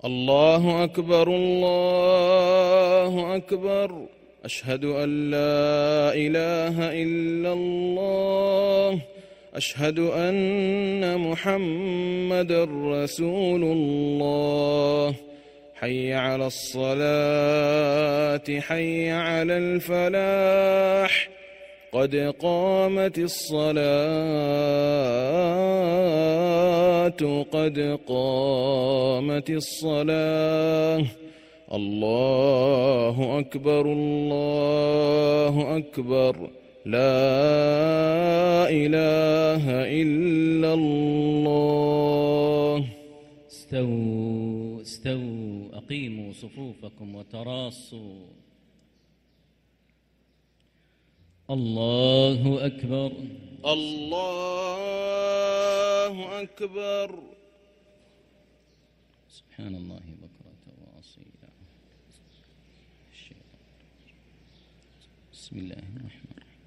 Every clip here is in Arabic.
الله أكبر الله أكبر. أشهد أن لا إله إلا الله. أشهد أن محمدًا رسول الله. حي على الصلاة حي على الفلاح. قد قامت الصلاة قد قامت الصلاة. الله أكبر الله أكبر. لا إله إلا الله. استووا استووا، أقيموا صفوفكم وتراصوا. الله أكبر الله أكبر. سبحان الله بكرة وأصيلا. بسم الله الرحمن الرحيم.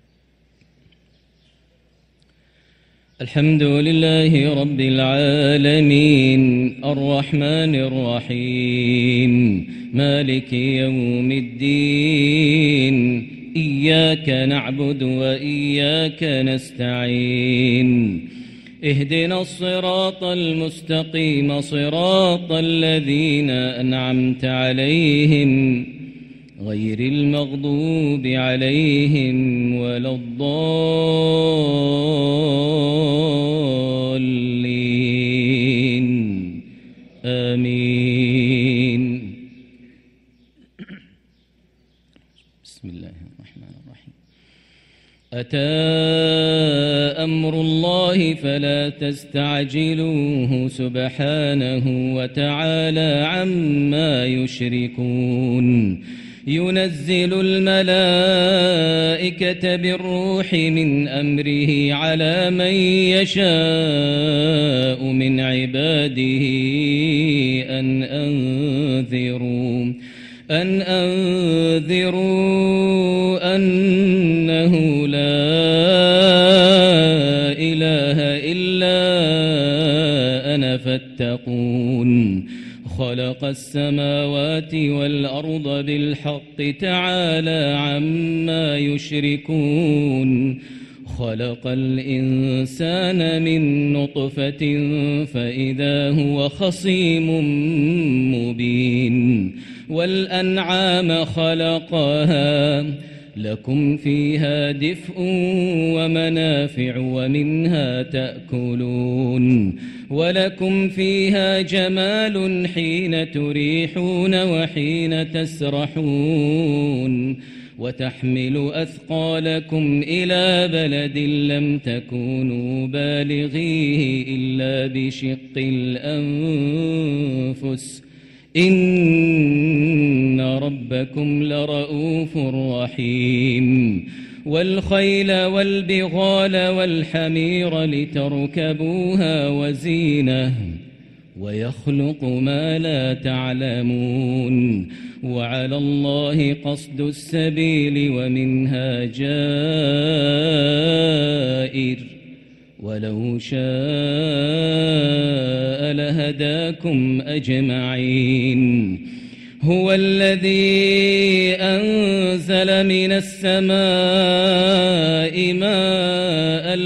الحمد لله رب العالمين الرحمن الرحيم مالك يوم الدين. إياك نعبد وإياك نستعين. اهدنا الصراط المستقيم صراط الذين أنعمت عليهم غير المغضوب عليهم ولا الضالين. آمين. بسم الله الرحمن الرحيم. أتى أمر الله فلا تستعجلوه سبحانه وتعالى عما يشركون. ينزل الملائكة بالروح من أمره على من يشاء من عباده أن أنذروا أنه لا إله إلا أنا فاتقون. خلق السماوات والأرض بالحق تعالى عما يشركون. خلق الإنسان من نطفة فإذا هو خصيم مبين. والأنعام خلقها لكم فيها دفء ومنافع ومنها تأكلون. ولكم فيها جمال حين تريحون وحين تسرحون. وتحمل أثقالكم إلى بلد لم تكونوا بالغيه إلا بشق الأنفس. إن ربكم لرؤوف رحيم. والخيل والبغال والحمير لتركبوها وزينة ويخلق ما لا تعلمون. وعلى الله قصد السبيل ومنها جائر ولو شاء لهداكم أجمعين. هو الذي أنزل من السماء ماء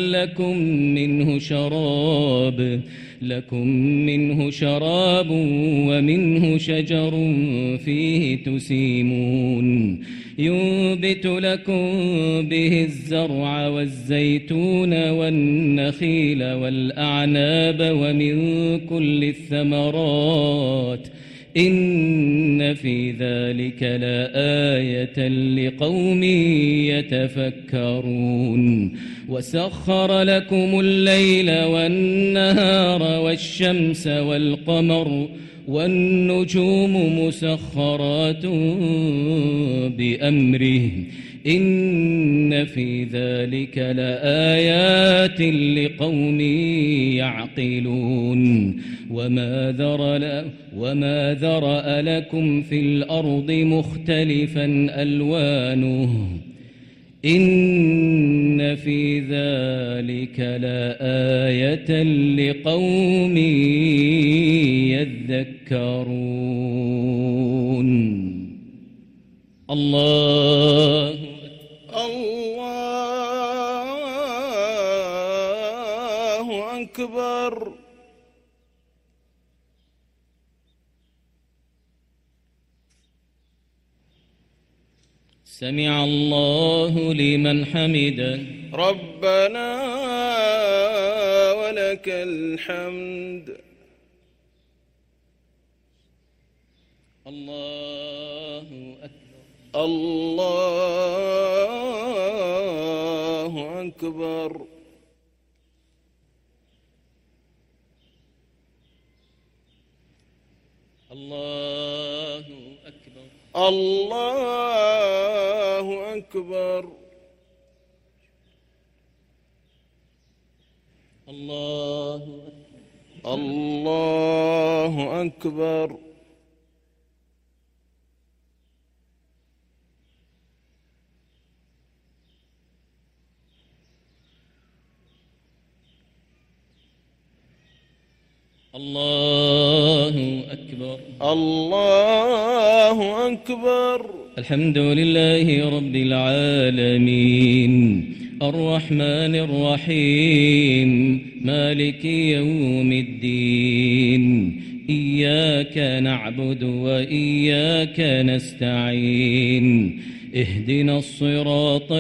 لكم منه شراب ومنه شجر فيه تسيمون. ينبت لكم به الزرع والزيتون والنخيل والأعناب ومن كل الثمرات. إن في ذلك لآية لقوم يتفكرون. وسخر لكم الليل والنهار والشمس والقمر والنجوم مسخرات بأمره. إن في ذلك لآيات لقوم يعقلون. وما ذرأ لكم في الأرض مختلفا ألوانه. إن في ذلك لآية لقوم يذكرون. تذكرون. الله أكبر. سمع الله لمن حمده. ربنا ولك الحمد. الله أكبر. الله أكبر. الله أكبر. الله أكبر. الله أكبر. الله أكبر. الله أكبر. الله أكبر. الحمد لله رب العالمين الرحمن الرحيم مالك يوم الدين إياك نعبد وإياك نستعين اهدنا الصراط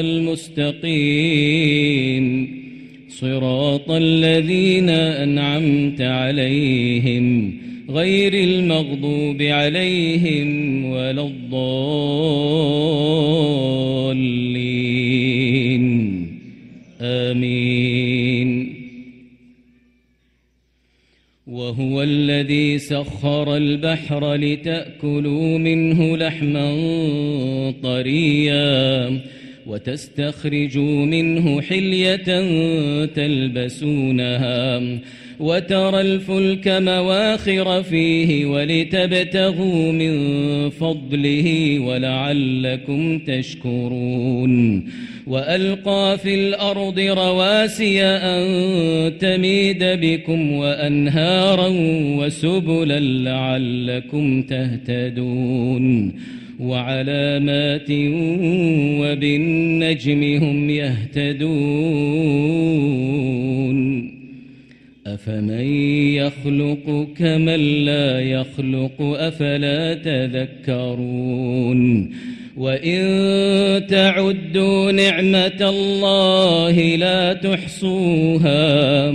المستقيم صراط الذين أنعمت عليهم غير المغضوب عليهم ولا الضالين آمين. وهو الذي سخر البحر لتأكلوا منه لحما طريا وتستخرجوا منه حلية تلبسونها وترى الفلك مواخر فيه ولتبتغوا من فضله ولعلكم تشكرون. وألقى في الأرض رواسي أن تميد بكم وأنهارا وسبلا لعلكم تهتدون. وعلامات وبالنجم هم يهتدون. أفمن يخلق كمن لا يخلق أفلا تذكرون. وإن تعدوا نعمة الله لا تحصوها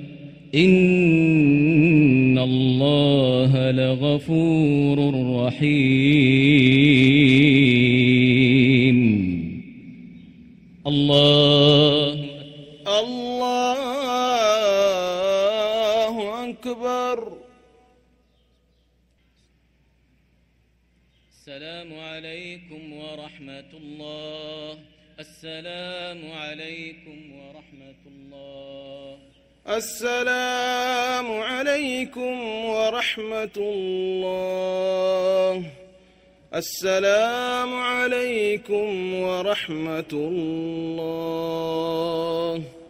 إن الله لغفور رحيم. الله أكبر. السلام عليكم ورحمة الله. السلام عليكم ورحمة الله. السلام عليكم ورحمة الله. السلام عليكم ورحمة الله.